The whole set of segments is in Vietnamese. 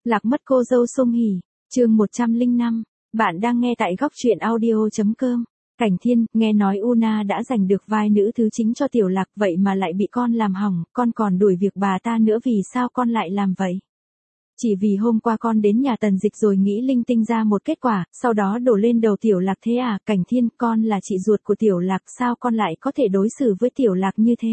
Lạc mất cô dâu Sung Hỉ, chương 105, bạn đang nghe tại góc truyện audio.com. Cảnh Thiên, nghe nói Una đã giành được vai nữ thứ chính cho Tiểu Lạc vậy mà lại bị con làm hỏng, con còn đuổi việc bà ta nữa vì sao con lại làm vậy? Chỉ vì hôm qua con đến nhà Tần Dịch rồi nghĩ linh tinh ra một kết quả, sau đó đổ lên đầu Tiểu Lạc thế à? Cảnh Thiên, con là chị ruột của Tiểu Lạc, sao con lại có thể đối xử với Tiểu Lạc như thế?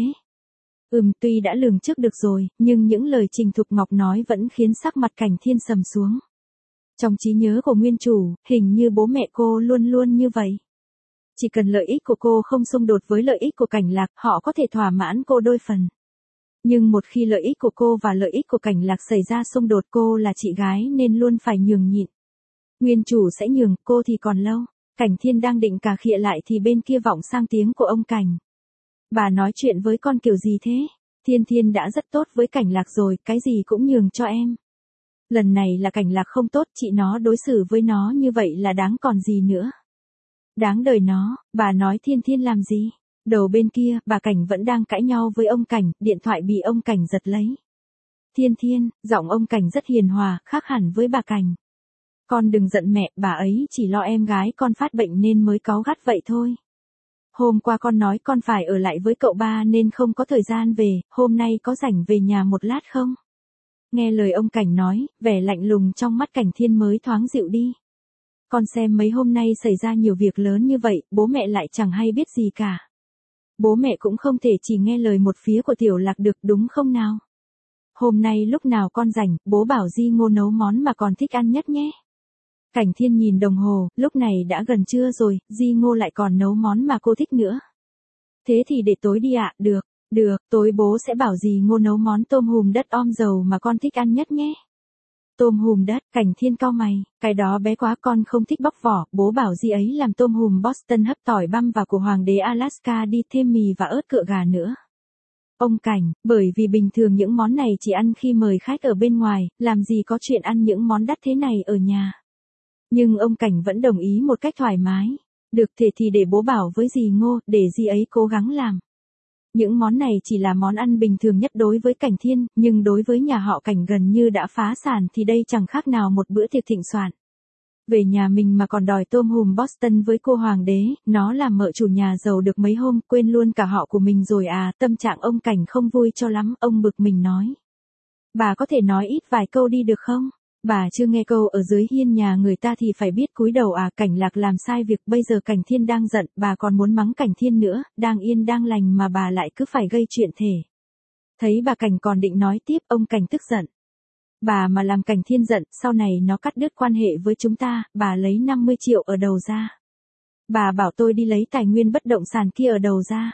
Tuy đã lường trước được rồi, nhưng những lời Trình Thục Ngọc nói vẫn khiến sắc mặt Cảnh Thiên sầm xuống. Trong trí nhớ của nguyên chủ, hình như bố mẹ cô luôn luôn như vậy. Chỉ cần lợi ích của cô không xung đột với lợi ích của Cảnh Lạc, họ có thể thỏa mãn cô đôi phần. Nhưng một khi lợi ích của cô và lợi ích của Cảnh Lạc xảy ra xung đột, cô là chị gái nên luôn phải nhường nhịn. Nguyên chủ sẽ nhường, cô thì còn lâu. Cảnh Thiên đang định cà khịa lại thì bên kia vọng sang tiếng của ông Cảnh. Bà nói chuyện với con kiểu gì thế? Thiên Thiên đã rất tốt với Cảnh Lạc rồi, cái gì cũng nhường cho em. Lần này là Cảnh Lạc không tốt, chị nó đối xử với nó như vậy là đáng còn gì nữa. Đáng đời nó, bà nói Thiên Thiên làm gì? Đầu bên kia, bà Cảnh vẫn đang cãi nhau với ông Cảnh, điện thoại bị ông Cảnh giật lấy. Thiên Thiên, giọng ông Cảnh rất hiền hòa, khác hẳn với bà Cảnh. Con đừng giận mẹ, bà ấy chỉ lo em gái con phát bệnh nên mới cáu gắt vậy thôi. Hôm qua con nói con phải ở lại với cậu ba nên không có thời gian về, hôm nay có rảnh về nhà một lát không? Nghe lời ông Cảnh nói, vẻ lạnh lùng trong mắt Cảnh Thiên mới thoáng dịu đi. Con xem mấy hôm nay xảy ra nhiều việc lớn như vậy, bố mẹ lại chẳng hay biết gì cả. Bố mẹ cũng không thể chỉ nghe lời một phía của Tiểu Lạc được, đúng không nào? Hôm nay lúc nào con rảnh, bố bảo Di Ngô nấu món mà con thích ăn nhất nhé. Cảnh Thiên nhìn đồng hồ, lúc này đã gần trưa rồi, Di Ngô lại còn nấu món mà cô thích nữa. Thế thì để tối đi ạ, được, tối bố sẽ bảo Di Ngô nấu món tôm hùm đất om dầu mà con thích ăn nhất nhé. Tôm hùm đất, Cảnh Thiên cau mày, cái đó bé quá, con không thích bóc vỏ, bố bảo Di ấy làm tôm hùm Boston hấp tỏi băm và của Hoàng đế Alaska đi, thêm mì và ớt cựa gà nữa. Ông Cảnh, bởi vì bình thường những món này chỉ ăn khi mời khách ở bên ngoài, làm gì có chuyện ăn những món đắt thế này ở nhà. Nhưng ông Cảnh vẫn đồng ý một cách thoải mái. Được, thì để bố bảo với dì Ngô, để dì ấy cố gắng làm. Những món này chỉ là món ăn bình thường nhất đối với Cảnh Thiên, nhưng đối với nhà họ Cảnh gần như đã phá sản thì đây chẳng khác nào một bữa tiệc thịnh soạn. Về nhà mình mà còn đòi tôm hùm Boston với cô hoàng đế, nó làm mợ chủ nhà giàu được mấy hôm, quên luôn cả họ của mình rồi à. Tâm trạng ông Cảnh không vui cho lắm, ông bực mình nói. Bà có thể nói ít vài câu đi được không? Bà chưa nghe câu ở dưới hiên nhà người ta thì phải biết cúi đầu à. Cảnh Lạc làm sai việc, bây giờ Cảnh Thiên đang giận, bà còn muốn mắng Cảnh Thiên nữa, đang yên đang lành mà bà lại cứ phải gây chuyện thể. Thấy bà Cảnh còn định nói tiếp, ông Cảnh tức giận. Bà mà làm Cảnh Thiên giận, sau này nó cắt đứt quan hệ với chúng ta, bà lấy 50 triệu ở đầu ra. Bà bảo tôi đi lấy tài nguyên bất động sản kia ở đầu ra.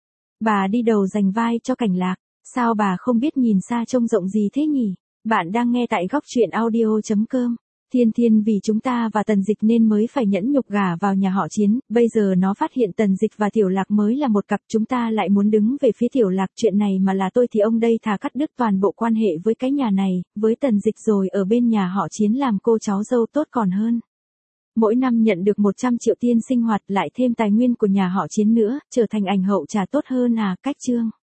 Bà đi đầu giành vai cho Cảnh Lạc, sao bà không biết nhìn xa trông rộng gì thế nhỉ? Bạn đang nghe tại góc truyện audio.com. Thiên Thiên vì chúng ta và Tần Dịch nên mới phải nhẫn nhục gả vào nhà họ Chiến, bây giờ nó phát hiện Tần Dịch và Tiểu Lạc mới là một cặp, chúng ta lại muốn đứng về phía Tiểu Lạc. Chuyện này mà là tôi thì ông đây thà cắt đứt toàn bộ quan hệ với cái nhà này, với Tần Dịch rồi ở bên nhà họ Chiến làm cô cháu dâu tốt còn hơn. Mỗi năm nhận được 100 triệu tiền sinh hoạt lại thêm tài nguyên của nhà họ Chiến nữa, trở thành ảnh hậu trà tốt hơn à. Cách chương